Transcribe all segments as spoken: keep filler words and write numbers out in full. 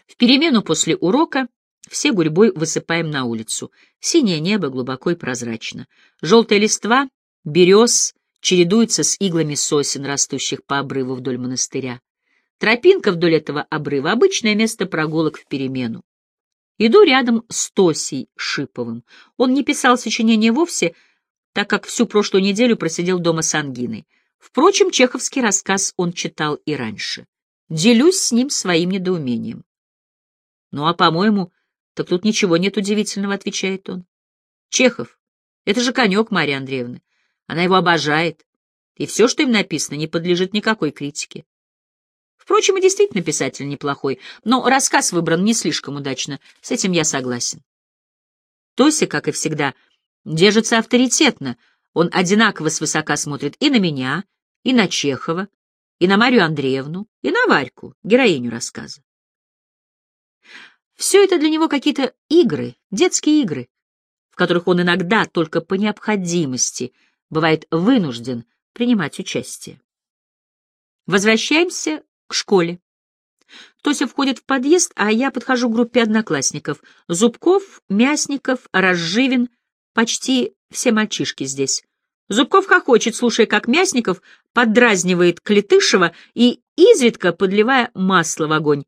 В перемену после урока все гурьбой высыпаем на улицу. Синее небо глубоко и прозрачно. Желтая листва, берез чередуется с иглами сосен, растущих по обрыву вдоль монастыря. Тропинка вдоль этого обрыва — обычное место прогулок в перемену. Иду рядом с Тосей Шиповым. Он не писал сочинения вовсе, так как всю прошлую неделю просидел дома с ангиной. Впрочем, чеховский рассказ он читал и раньше. Делюсь с ним своим недоумением. «Ну, а, по-моему, так тут ничего нет удивительного», — отвечает он. «Чехов — это же конек Марьи Андреевны. Она его обожает, и все, что им написано, не подлежит никакой критике. Впрочем, и действительно писатель неплохой, но рассказ выбран не слишком удачно, с этим я согласен». Тося, как и всегда, держится авторитетно. Он одинаково свысока смотрит и на меня, и на Чехова, и на Марью Андреевну, и на Варьку, героиню рассказа. Все это для него какие-то игры, детские игры, в которых он иногда только по необходимости бывает вынужден принимать участие. Возвращаемся к школе. Тося входит в подъезд, а я подхожу к группе одноклассников. Зубков, Мясников, Разживин, почти все мальчишки здесь. Зубков хохочет, слушая, как Мясников поддразнивает Клетышева и изредка подливая масло в огонь.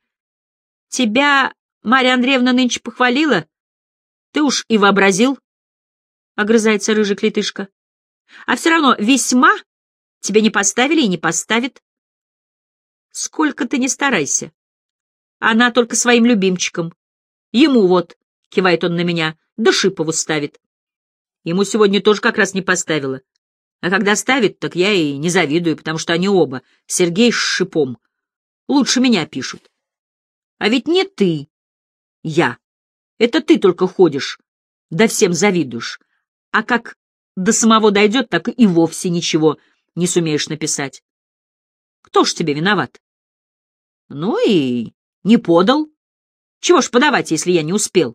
«Тебя Марья Андреевна нынче похвалила? Ты уж и вообразил», — огрызается рыжий Клетышка. «А все равно весьма тебе не поставили и не поставит. Сколько ты ни старайся. Она только своим любимчиком. Ему вот», — кивает он на меня, — «да Шипову ставит. Ему сегодня тоже как раз не поставила. А когда ставит, так я и не завидую, потому что они оба, Сергей с Шипом, лучше меня пишут. А ведь не ты, я. Это ты только ходишь, да всем завидуешь. А как до самого дойдет, так и вовсе ничего не сумеешь написать. Кто ж тебе виноват? Ну и не подал. Чего ж подавать, если я не успел?»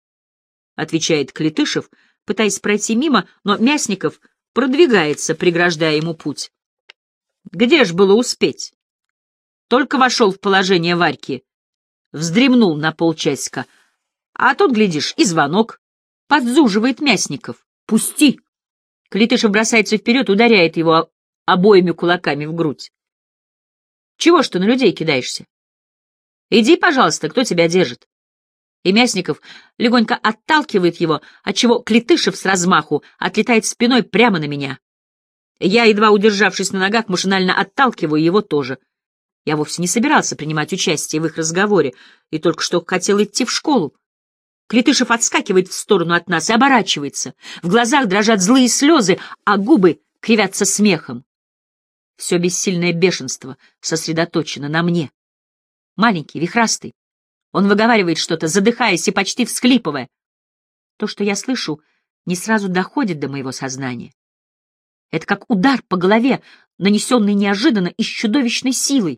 — отвечает Клетышев, пытаясь пройти мимо, но Мясников продвигается, преграждая ему путь. «Где ж было успеть? Только вошел в положение Варьки, вздремнул на полчасика, а тут, глядишь, и звонок. Подзуживает Мясников. Пусти!» Клетышев бросается вперед, ударяет его обоими кулаками в грудь. «Чего ж ты на людей кидаешься? Иди, пожалуйста, кто тебя держит?» И Мясников легонько отталкивает его, отчего Клетышев с размаху отлетает спиной прямо на меня. Я, едва удержавшись на ногах, машинально отталкиваю его тоже. Я вовсе не собирался принимать участие в их разговоре и только что хотел идти в школу. Клетышев отскакивает в сторону от нас и оборачивается. В глазах дрожат злые слезы, а губы кривятся смехом. Все бессильное бешенство сосредоточено на мне. Маленький, вихрастый. Он выговаривает что-то, задыхаясь и почти всхлипывая. То, что я слышу, не сразу доходит до моего сознания. Это как удар по голове, нанесенный неожиданно и с чудовищной силой.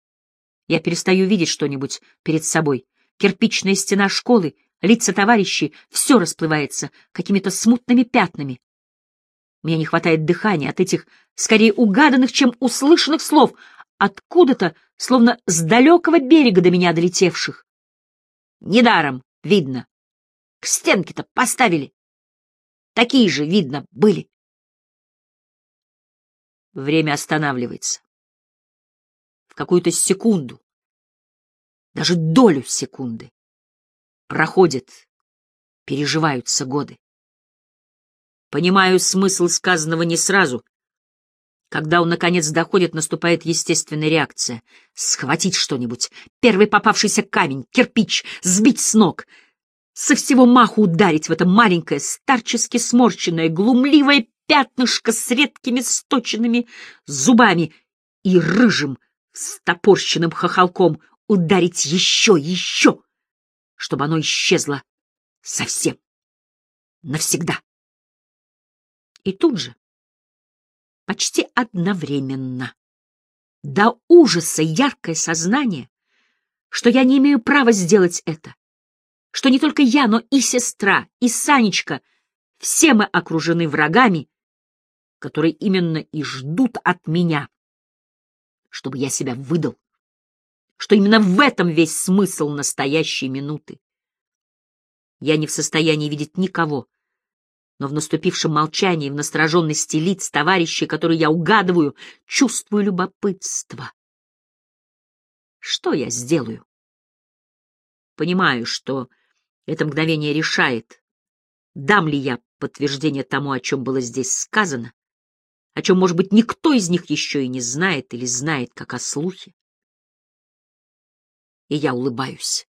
Я перестаю видеть что-нибудь перед собой. Кирпичная стена школы, лица товарищей — все расплывается какими-то смутными пятнами. Мне не хватает дыхания от этих, скорее угаданных, чем услышанных слов, откуда-то, словно с далекого берега до меня долетевших. Недаром, видно. К стенке-то поставили. Такие же, видно, были. Время останавливается. В какую-то секунду, даже долю секунды, проходит, переживаются годы. Понимаю смысл сказанного не сразу. Когда он, наконец, доходит, наступает естественная реакция. Схватить что-нибудь, первый попавшийся камень, кирпич, сбить с ног, со всего маху ударить в это маленькое, старчески сморщенное, глумливое пятнышко с редкими сточенными зубами и рыжим, стопорщенным хохолком ударить еще, еще, чтобы оно исчезло совсем, навсегда. И тут же, почти одновременно, до ужаса яркое сознание, что я не имею права сделать это, что не только я, но и сестра, и Санечка, все мы окружены врагами, которые именно и ждут от меня, чтобы я себя выдал, что именно в этом весь смысл настоящей минуты. Я не в состоянии видеть никого, но в наступившем молчании, в настороженности лиц товарищей, которые я угадываю, чувствую любопытство. Что я сделаю? Понимаю, что это мгновение решает, дам ли я подтверждение тому, о чем было здесь сказано, о чем, может быть, никто из них еще и не знает или знает, как о слухе. И я улыбаюсь.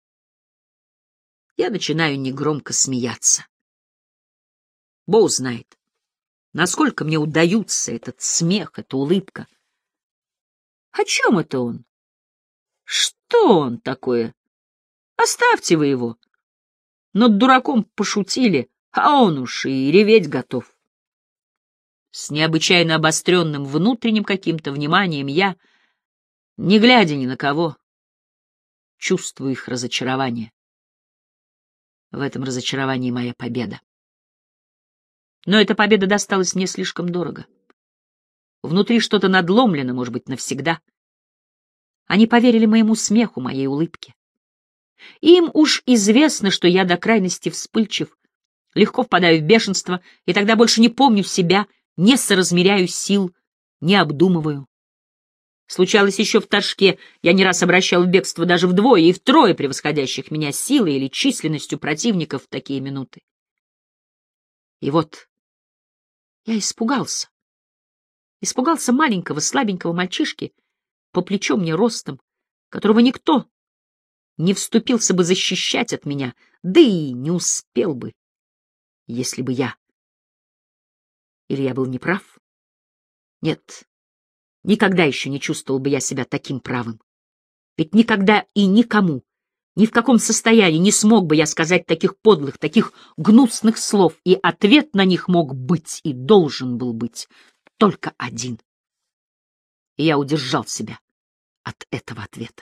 Я начинаю негромко смеяться. Бог знает, насколько мне удаются этот смех, эта улыбка. О чем это он? Что он такое? Оставьте вы его. Над дураком пошутили, а он уж и реветь готов. С необычайно обостренным внутренним каким-то вниманием я, не глядя ни на кого, чувствую их разочарование. В этом разочаровании моя победа. Но эта победа досталась мне слишком дорого. Внутри что-то надломлено, может быть, навсегда. Они поверили моему смеху, моей улыбке. Им уж известно, что я до крайности вспыльчив, легко впадаю в бешенство, и тогда больше не помню себя, не соразмеряю сил, не обдумываю. Случалось еще в Торжке, я не раз обращал в бегство даже вдвое и втрое превосходящих меня силой или численностью противников в такие минуты. И вот я испугался. Испугался маленького, слабенького мальчишки, по плечо мне ростом, которого никто не вступился бы защищать от меня, да и не успел бы, если бы я... Или я был неправ? Нет, никогда еще не чувствовал бы я себя таким правым. Ведь никогда и никому, ни в каком состоянии не смог бы я сказать таких подлых, таких гнусных слов, и ответ на них мог быть и должен был быть только один. И я удержал себя от этого ответа.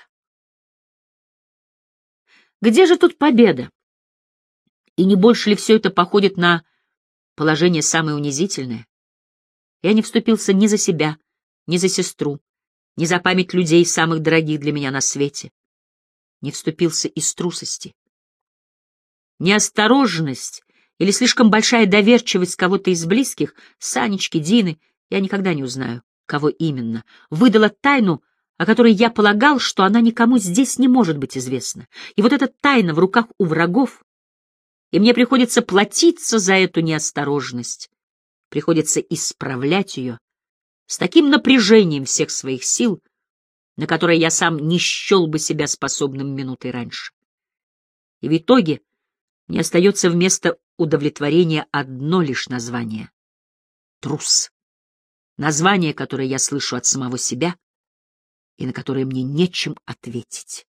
Где же тут победа? И не больше ли все это походит на положение самое унизительное? Я не вступился ни за себя, ни за сестру, ни за память людей, самых дорогих для меня на свете. Не вступился из трусости. Неосторожность или слишком большая доверчивость кого-то из близких, Санечки, Дины, я никогда не узнаю, кого именно, выдала тайну, о которой я полагал, что она никому здесь не может быть известна. И вот эта тайна в руках у врагов, и мне приходится платиться за эту неосторожность, приходится исправлять ее с таким напряжением всех своих сил, на которое я сам не счел бы себя способным минутой раньше. И в итоге мне остается вместо удовлетворения одно лишь название — трус. Название, которое я слышу от самого себя и на которое мне нечем ответить.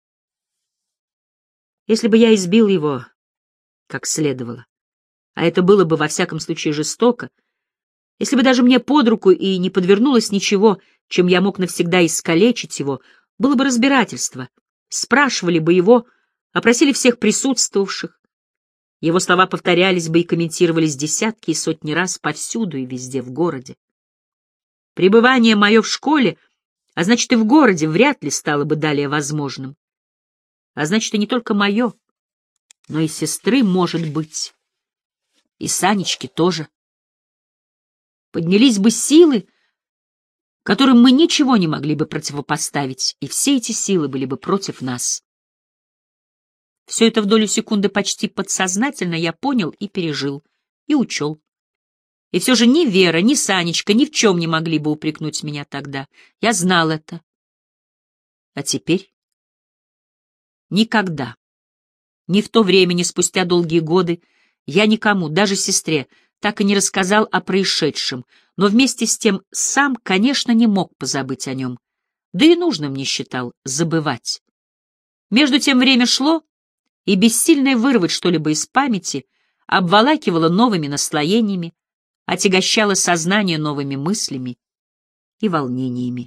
Если бы я избил его как следовало, а это было бы во всяком случае жестоко, если бы даже мне под руку и не подвернулось ничего, чем я мог навсегда искалечить его, было бы разбирательство, спрашивали бы его, опросили всех присутствовавших. Его слова повторялись бы и комментировались десятки и сотни раз повсюду и везде в городе. Пребывание мое в школе, а значит и в городе, вряд ли стало бы далее возможным. А значит и не только мое, но и сестры, может быть, и Санечки тоже. Поднялись бы силы, которым мы ничего не могли бы противопоставить, и все эти силы были бы против нас. Все это в долю секунды почти подсознательно я понял и пережил, и учел. И все же ни Вера, ни Санечка ни в чем не могли бы упрекнуть меня тогда. Я знал это. А теперь? Никогда. Ни в то время, ни спустя долгие годы я никому, даже сестре, так и не рассказал о происшедшем, но вместе с тем сам, конечно, не мог позабыть о нем. Да и нужным не считал забывать. Между тем время шло, и бессильное вырвать что-либо из памяти обволакивало новыми наслоениями, отягощало сознание новыми мыслями и волнениями.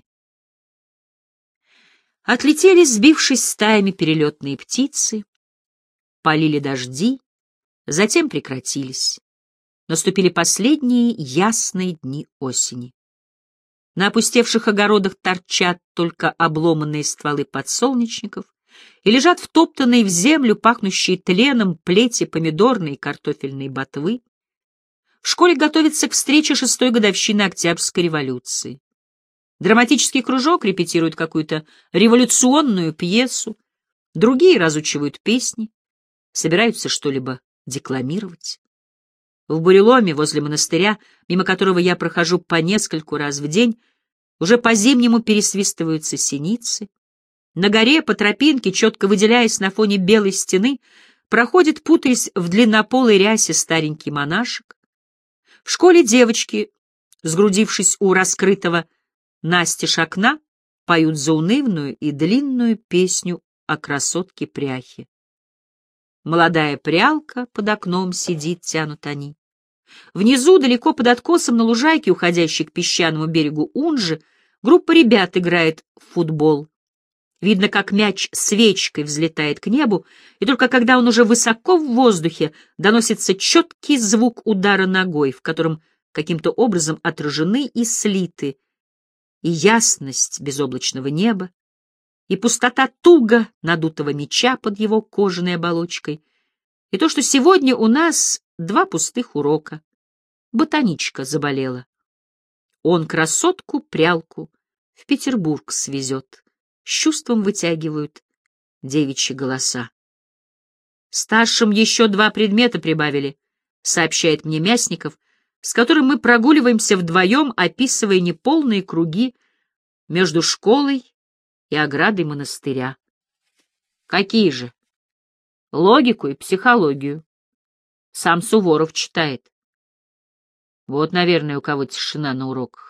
Отлетели, сбившись стаями, перелетные птицы, полили дожди, затем прекратились. Наступили последние ясные дни осени. На опустевших огородах торчат только обломанные стволы подсолнечников, и лежат втоптанные в землю, пахнущие тленом, плети помидорной и картофельной ботвы. В школе готовится к встрече шестой годовщины Октябрьской революции. Драматический кружок репетирует какую-то революционную пьесу, другие разучивают песни, собираются что-либо декламировать. В буреломе возле монастыря, мимо которого я прохожу по нескольку раз в день, уже по-зимнему пересвистываются синицы. На горе по тропинке, четко выделяясь на фоне белой стены, проходит, путаясь в длиннополой рясе, старенький монашек. В школе девочки, сгрудившись у раскрытого настежь окна, поют заунывную и длинную песню о красотке-пряхе. Молодая прялка под окном сидит, тянут они. Внизу, далеко под откосом на лужайке, уходящей к песчаному берегу Унжи, группа ребят играет в футбол. Видно, как мяч свечкой взлетает к небу, и только когда он уже высоко в воздухе, доносится четкий звук удара ногой, в котором каким-то образом отражены и слиты и ясность безоблачного неба, и пустота туго надутого мяча под его кожаной оболочкой, и то, что сегодня у нас два пустых урока. Ботаничка заболела. Он красотку-прялку в Петербург свезет. С чувством вытягивают девичьи голоса. Старшим еще два предмета прибавили, сообщает мне Мясников, с которым мы прогуливаемся вдвоем, описывая неполные круги между школой и оградой монастыря. Какие же? Логику и психологию. Сам Суворов читает. Вот, наверное, у кого тишина на уроках.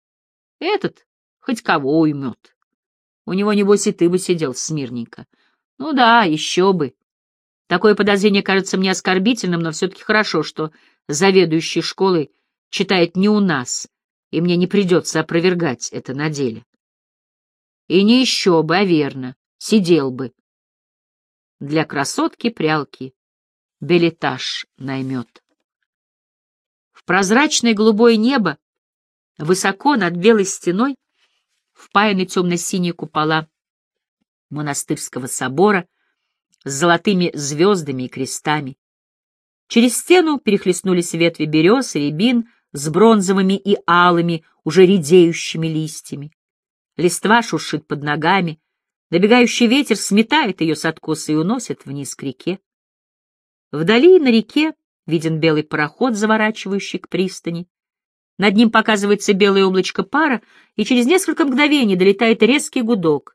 Этот хоть кого уймет. У него, небось, и ты бы сидел смирненько. Ну да, еще бы. Такое подозрение кажется мне оскорбительным, но все-таки хорошо, что заведующий школой читает не у нас, и мне не придется опровергать это на деле. И не еще бы, а верно, сидел бы. Для красотки-прялки билетаж наймет. В прозрачное голубое небо, высоко над белой стеной, впаяны темно-синие купола монастырского собора с золотыми звездами и крестами. Через стену перехлестнулись ветви берез и рябин с бронзовыми и алыми, уже редеющими листьями. Листва шуршит под ногами, набегающий ветер сметает ее с откоса и уносит вниз к реке. Вдали на реке виден белый пароход, заворачивающий к пристани. Над ним показывается белое облачко пара, и через несколько мгновений долетает резкий гудок.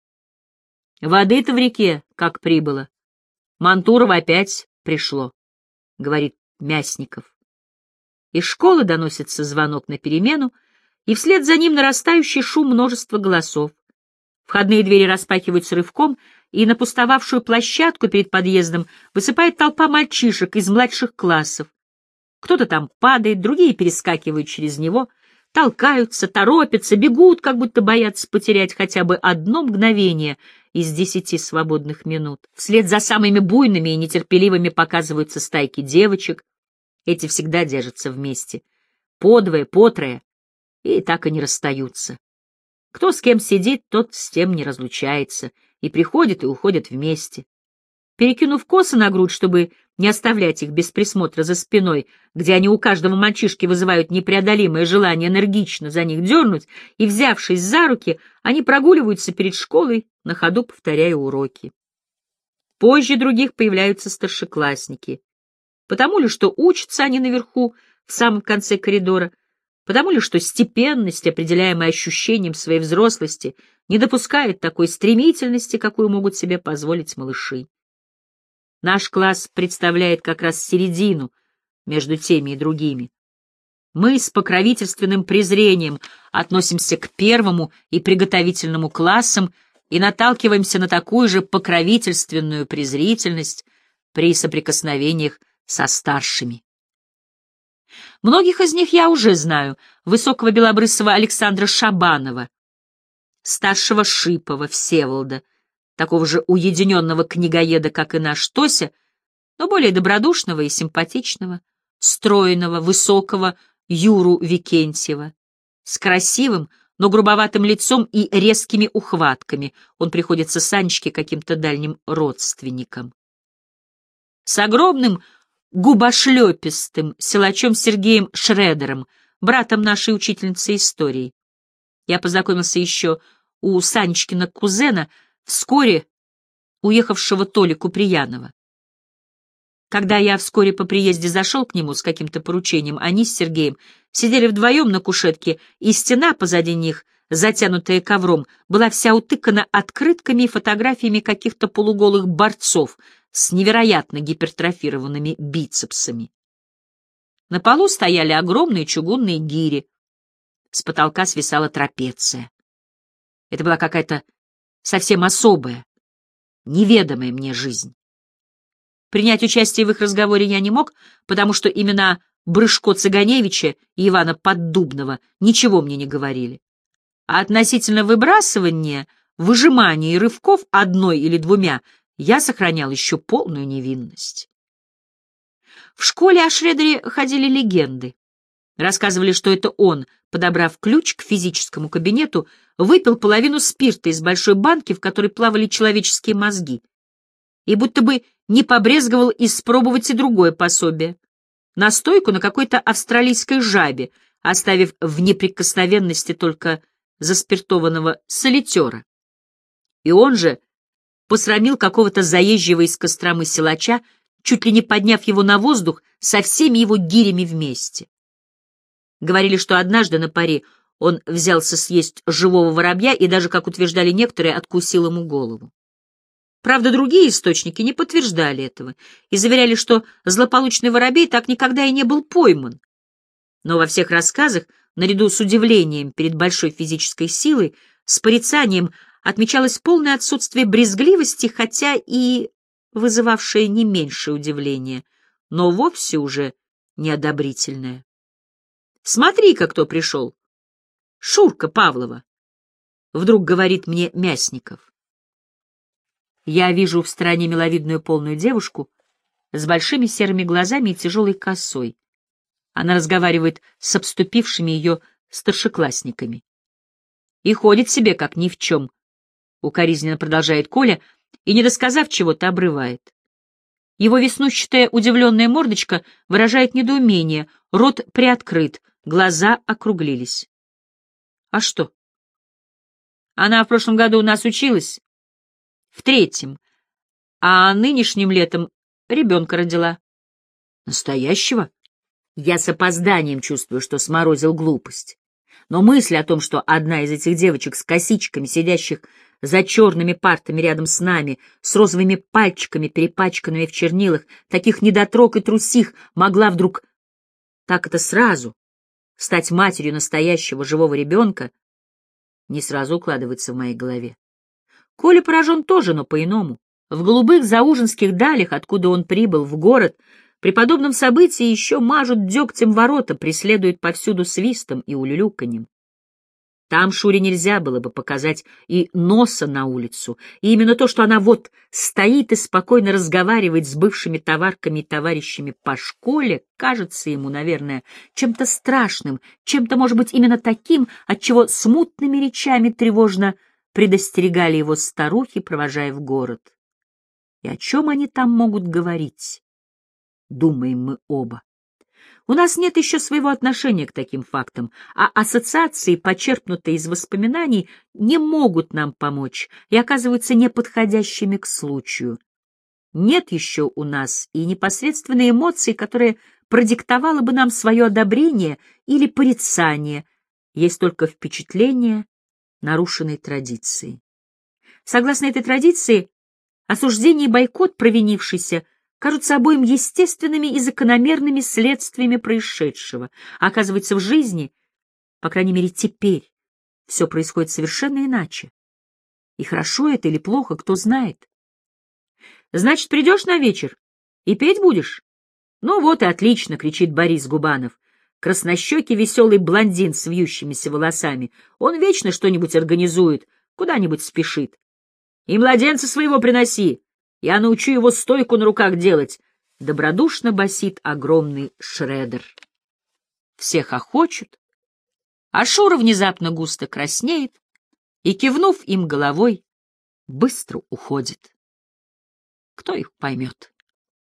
Воды-то в реке как прибыло. Мантурово опять пришло, — говорит Мясников. Из школы доносится звонок на перемену, и вслед за ним нарастающий шум множества голосов. Входные двери распахиваются рывком, и на пустовавшую площадку перед подъездом высыпает толпа мальчишек из младших классов. Кто-то там падает, другие перескакивают через него, толкаются, торопятся, бегут, как будто боятся потерять хотя бы одно мгновение из десяти свободных минут. Вслед за самыми буйными и нетерпеливыми показываются стайки девочек. Эти всегда держатся вместе, по двое, по трое, и так и не расстаются. Кто с кем сидит, тот с тем не разлучается, и приходит и уходит вместе. Перекинув косы на грудь, чтобы не оставлять их без присмотра за спиной, где они у каждого мальчишки вызывают непреодолимое желание энергично за них дернуть, и, взявшись за руки, они прогуливаются перед школой, на ходу повторяя уроки. Позже других появляются старшеклассники. Потому ли, что учатся они наверху, в самом конце коридора, потому ли, что степенность, определяемая ощущением своей взрослости, не допускает такой стремительности, какую могут себе позволить малыши. Наш класс представляет как раз середину между теми и другими. Мы с покровительственным презрением относимся к первому и приготовительному классам и наталкиваемся на такую же покровительственную презрительность при соприкосновениях со старшими. Многих из них я уже знаю: высокого белобрысого Александра Шабанова, старшего Шипова Всеволода, такого же уединенного книгоеда, как и наш Тося, но более добродушного и симпатичного, стройного, высокого Юру Викентьева, с красивым, но грубоватым лицом и резкими ухватками. Он приходится Санечке каким-то дальним родственникам. С огромным губошлепистым силачом Сергеем Шредером, братом нашей учительницы истории. Я познакомился еще у Санечкина кузена, вскоре уехавшего Толи Куприянова. Когда я вскоре по приезде зашел к нему с каким-то поручением, они с Сергеем сидели вдвоем на кушетке, и стена позади них, затянутая ковром, была вся утыкана открытками и фотографиями каких-то полуголых борцов с невероятно гипертрофированными бицепсами. На полу стояли огромные чугунные гири, с потолка свисала трапеция. Это была какая-то совсем особая, неведомая мне жизнь. Принять участие в их разговоре я не мог, потому что имена Брышко-Цыганевича и Ивана Поддубного ничего мне не говорили. А относительно выбрасывания, выжимания и рывков одной или двумя я сохранял еще полную невинность. В школе о Шредере ходили легенды. Рассказывали, что это он, подобрав ключ к физическому кабинету, выпил половину спирта из большой банки, в которой плавали человеческие мозги, и будто бы не побрезговал испробовать и другое пособие — настойку на какой-то австралийской жабе, оставив в неприкосновенности только заспиртованного солитера. И он же посрамил какого-то заезжего из Костромы силача, чуть ли не подняв его на воздух со всеми его гирями вместе. Говорили, что однажды на паре он взялся съесть живого воробья и даже, как утверждали некоторые, откусил ему голову. Правда, другие источники не подтверждали этого и заверяли, что злополучный воробей так никогда и не был пойман. Но во всех рассказах, наряду с удивлением перед большой физической силой, с порицанием отмечалось полное отсутствие брезгливости, хотя и вызывавшее не меньшее удивление, но вовсе уже неодобрительное. «Смотри-ка, кто пришел! Шурка Павлова!» — вдруг говорит мне Мясников. Я вижу в стороне миловидную полную девушку с большими серыми глазами и тяжелой косой. Она разговаривает с обступившими ее старшеклассниками. И ходит себе, как ни в чем, — укоризненно продолжает Коля, и, не досказав чего-то, обрывает. Его веснущатая удивленная мордочка выражает недоумение, рот приоткрыт, глаза округлились. А что? Она в прошлом году у нас училась, в третьем, а нынешним летом ребенка родила. Настоящего? Я с опозданием чувствую, что сморозил глупость. Но мысль о том, что одна из этих девочек с косичками, сидящих за черными партами рядом с нами, с розовыми пальчиками, перепачканными в чернилах, таких недотрог и трусих, могла вдруг так это сразу стать матерью настоящего живого ребенка, не сразу укладывается в моей голове. Коля поражен тоже, но по-иному. В голубых заужинских далях, откуда он прибыл в город, при подобном событии еще мажут дегтем ворота, преследуют повсюду свистом и улюлюканьем. Там Шуре нельзя было бы показать и носа на улицу, и именно то, что она вот стоит и спокойно разговаривает с бывшими товарками и товарищами по школе, кажется ему, наверное, чем-то страшным, чем-то, может быть, именно таким, отчего смутными речами тревожно предостерегали его старухи, провожая в город. И о чем они там могут говорить? Думаем мы оба. У нас нет еще своего отношения к таким фактам, а ассоциации, почерпнутые из воспоминаний, не могут нам помочь и оказываются неподходящими к случаю. Нет еще у нас и непосредственной эмоции, которая продиктовала бы нам свое одобрение или порицание, есть только впечатление нарушенной традиции. Согласно этой традиции, осуждение и бойкот провинившейся кажутся обоим естественными и закономерными следствиями происшедшего. А оказывается, в жизни, по крайней мере теперь, все происходит совершенно иначе. И хорошо это или плохо, кто знает. «Значит, придешь на вечер и петь будешь?» «Ну вот и отлично!» — кричит Борис Губанов. Краснощекий веселый блондин с вьющимися волосами. Он вечно что-нибудь организует, куда-нибудь спешит. «И младенца своего приноси! Я научу его стойку на руках делать!» — добродушно басит огромный Шредер. Все хохочут, Ашура внезапно густо краснеет и, кивнув им головой, быстро уходит. Кто их поймет?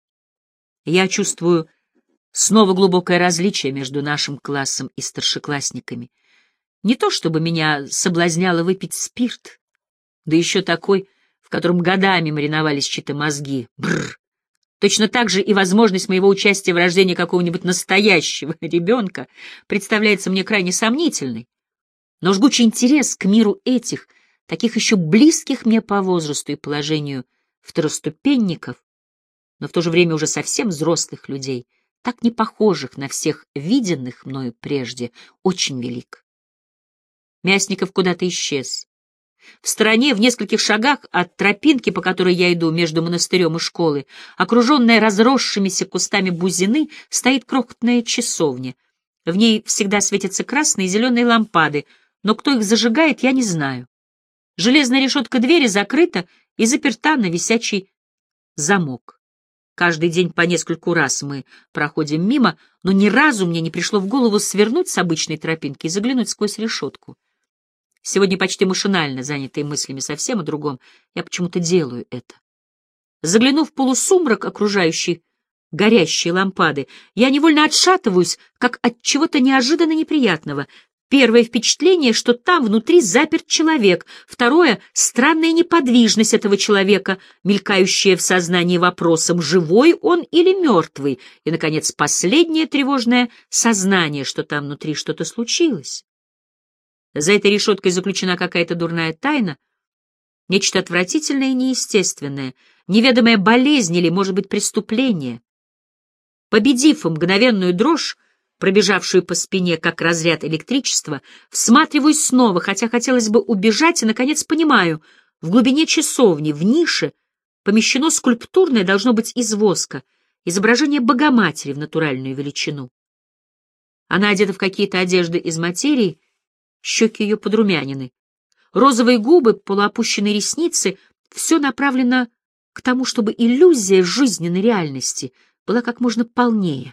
Я чувствую снова глубокое различие между нашим классом и старшеклассниками. Не то чтобы меня соблазняло выпить спирт, да еще такой, в котором годами мариновались чьи-то мозги. Бррр. Точно так же и возможность моего участия в рождении какого-нибудь настоящего ребенка представляется мне крайне сомнительной. Но жгучий интерес к миру этих, таких еще близких мне по возрасту и положению второступенников, но в то же время уже совсем взрослых людей, так не похожих на всех виденных мною прежде, очень велик. Мясников куда-то исчез. В стороне, в нескольких шагах от тропинки, по которой я иду между монастырем и школой, окруженная разросшимися кустами бузины, стоит крохотная часовня. В ней всегда светятся красные и зеленые лампады, но кто их зажигает, я не знаю. Железная решетка двери закрыта и заперта на висячий замок. Каждый день по нескольку раз мы проходим мимо, но ни разу мне не пришло в голову свернуть с обычной тропинки и заглянуть сквозь решетку. Сегодня почти машинально, занятый мыслями совсем о другом, я почему-то делаю это. Заглянув в полусумрак, окружающий горящие лампады, я невольно отшатываюсь, как от чего-то неожиданно неприятного. Первое впечатление, что там внутри заперт человек. Второе — странная неподвижность этого человека, мелькающая в сознании вопросом, живой он или мертвый. И, наконец, последнее тревожное сознание, что там внутри что-то случилось. За этой решеткой заключена какая-то дурная тайна, нечто отвратительное и неестественное, неведомая болезнь или, может быть, преступление. Победив мгновенную дрожь, пробежавшую по спине, как разряд электричества, всматриваюсь снова, хотя хотелось бы убежать, и, наконец, понимаю, в глубине часовни, в нише, помещено скульптурное, должно быть, из воска, изображение Богоматери в натуральную величину. Она одета в какие-то одежды из материи, щеки ее подрумянины, розовые губы, полуопущенные ресницы — все направлено к тому, чтобы иллюзия жизненной реальности была как можно полнее.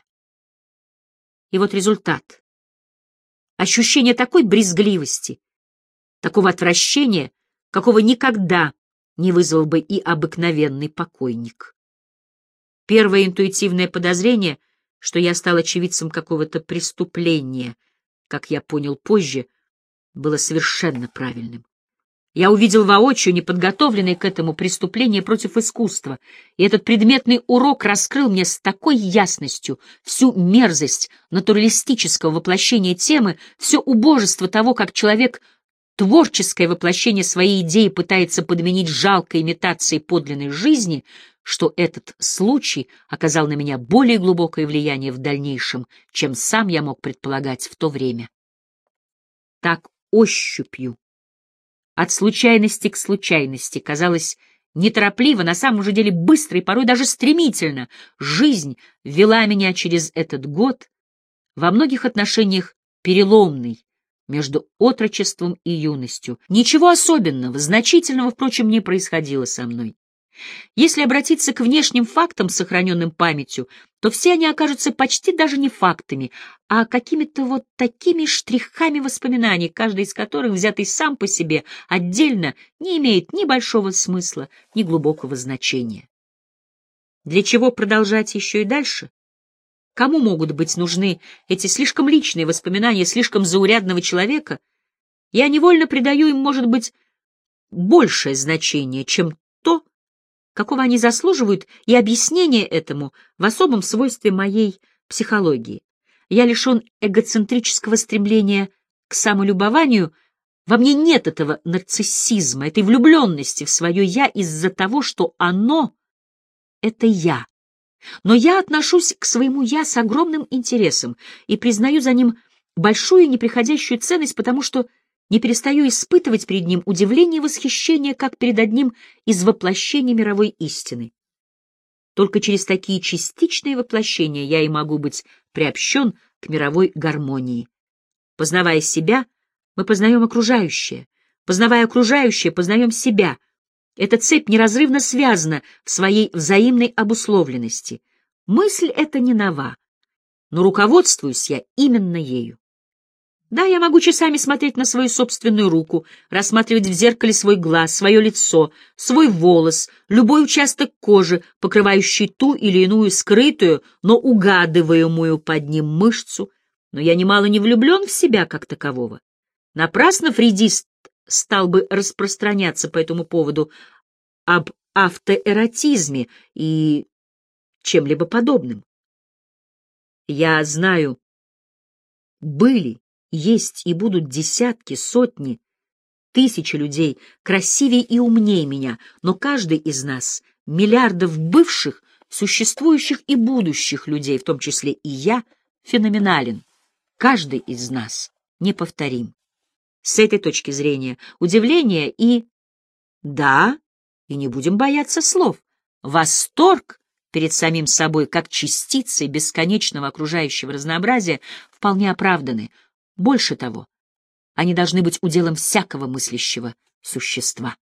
И вот результат. Ощущение такой брезгливости, такого отвращения, какого никогда не вызвал бы и обыкновенный покойник. Первое интуитивное подозрение, что я стал очевидцем какого-то преступления, как я понял позже, было совершенно правильным. Я увидел воочию неподготовленное к этому преступление против искусства, и этот предметный урок раскрыл мне с такой ясностью всю мерзость натуралистического воплощения темы, все убожество того, как человек творческое воплощение своей идеи пытается подменить жалкой имитацией подлинной жизни, что этот случай оказал на меня более глубокое влияние в дальнейшем, чем сам я мог предполагать в то время. Так ощупью, от случайности к случайности, казалось, неторопливо, на самом же деле быстро и порой даже стремительно, жизнь вела меня через этот год, во многих отношениях переломный, между отрочеством и юностью. Ничего особенного, значительного, впрочем, не происходило со мной. Если обратиться к внешним фактам, сохраненным памятью, то все они окажутся почти даже не фактами, а какими-то вот такими штрихами воспоминаний, каждый из которых, взятый сам по себе, отдельно, не имеет ни большого смысла, ни глубокого значения. Для чего продолжать еще и дальше? Кому могут быть нужны эти слишком личные воспоминания слишком заурядного человека? Я невольно придаю им, может быть, большее значение, чем то, какого они заслуживают, и объяснение этому в особом свойстве моей психологии. Я лишен эгоцентрического стремления к самолюбованию, во мне нет этого нарциссизма, этой влюбленности в свое «я» из-за того, что оно — это я. Но я отношусь к своему «я» с огромным интересом и признаю за ним большую неприходящую ценность, потому что не перестаю испытывать перед ним удивление и восхищение, как перед одним из воплощений мировой истины. Только через такие частичные воплощения я и могу быть приобщен к мировой гармонии. Познавая себя, мы познаем окружающее. Познавая окружающее, познаем себя. Эта цепь неразрывно связана в своей взаимной обусловленности. Мысль эта не нова, но руководствуюсь я именно ею. Да, я могу часами смотреть на свою собственную руку, рассматривать в зеркале свой глаз, свое лицо, свой волос, любой участок кожи, покрывающий ту или иную скрытую, но угадываемую под ним мышцу, но я немало не влюблен в себя как такового. Напрасно фрейдист стал бы распространяться по этому поводу об автоэротизме и чем-либо подобным. Я знаю, были, есть и будут десятки, сотни, тысячи людей красивее и умнее меня, но каждый из нас, миллиардов бывших, существующих и будущих людей, в том числе и я, феноменален. Каждый из нас неповторим. С этой точки зрения удивление и, да, и не будем бояться слов, восторг перед самим собой, как частицей бесконечного окружающего разнообразия, вполне оправданы. Больше того, они должны быть уделом всякого мыслящего существа.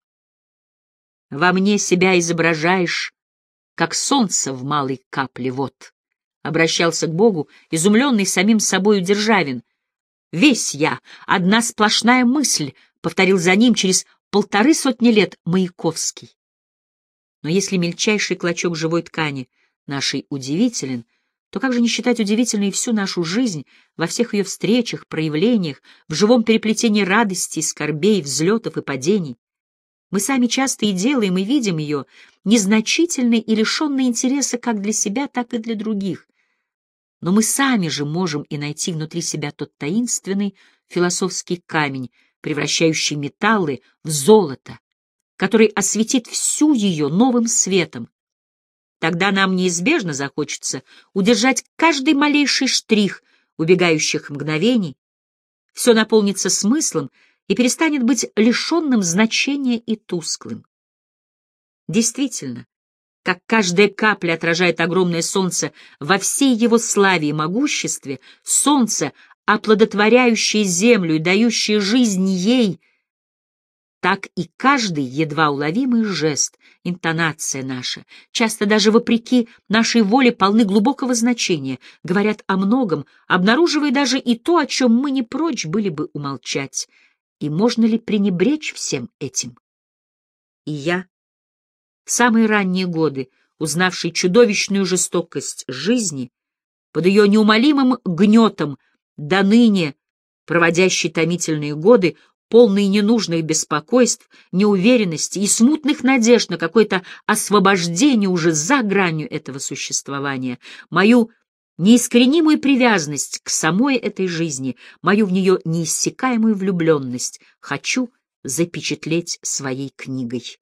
Во мне себя изображаешь, как солнце в малой капле вод. Обращался к Богу, изумленный самим собою Державин. Весь я, одна сплошная мысль, повторил за ним через полторы сотни лет Маяковский. Но если мельчайший клочок живой ткани нашей удивителен, то как же не считать удивительной всю нашу жизнь во всех ее встречах, проявлениях, в живом переплетении радостей, скорбей, взлетов и падений? Мы сами часто и делаем, и видим ее, незначительной и лишенной интереса как для себя, так и для других. Но мы сами же можем и найти внутри себя тот таинственный философский камень, превращающий металлы в золото, который осветит всю ее новым светом. Тогда нам неизбежно захочется удержать каждый малейший штрих убегающих мгновений, все наполнится смыслом и перестанет быть лишенным значения и тусклым. Действительно, как каждая капля отражает огромное солнце во всей его славе и могуществе, солнце, оплодотворяющее землю и дающее жизнь ей, так и каждый едва уловимый жест, интонация наша, часто даже вопреки нашей воле, полны глубокого значения, говорят о многом, обнаруживая даже и то, о чем мы не прочь были бы умолчать. И можно ли пренебречь всем этим? И я, в самые ранние годы, узнавший чудовищную жестокость жизни, под ее неумолимым гнетом, до ныне проводящий томительные годы, полные ненужных беспокойств, неуверенности и смутных надежд на какое-то освобождение уже за гранью этого существования, мою неискоренимую привязанность к самой этой жизни, мою в нее неиссякаемую влюбленность хочу запечатлеть своей книгой.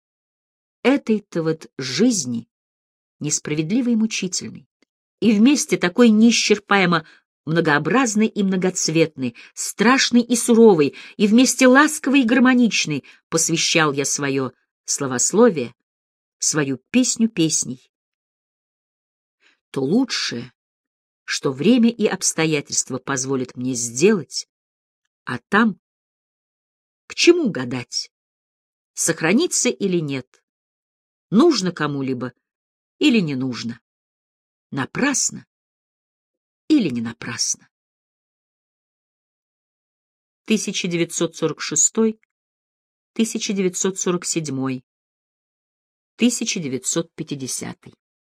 Этой-то вот жизни, несправедливой и мучительной, и вместе такой неисчерпаемо многообразный и многоцветный, страшный и суровый, и вместе ласковый и гармоничный, посвящал я свое словословие, свою песню песней. То лучшее, что время и обстоятельства позволят мне сделать, а там к чему гадать, сохранится или нет, нужно кому-либо или не нужно, напрасно или не напрасно. тысяча девятьсот сорок шестой — тысяча девятьсот сорок седьмой — тысяча девятьсот пятидесятый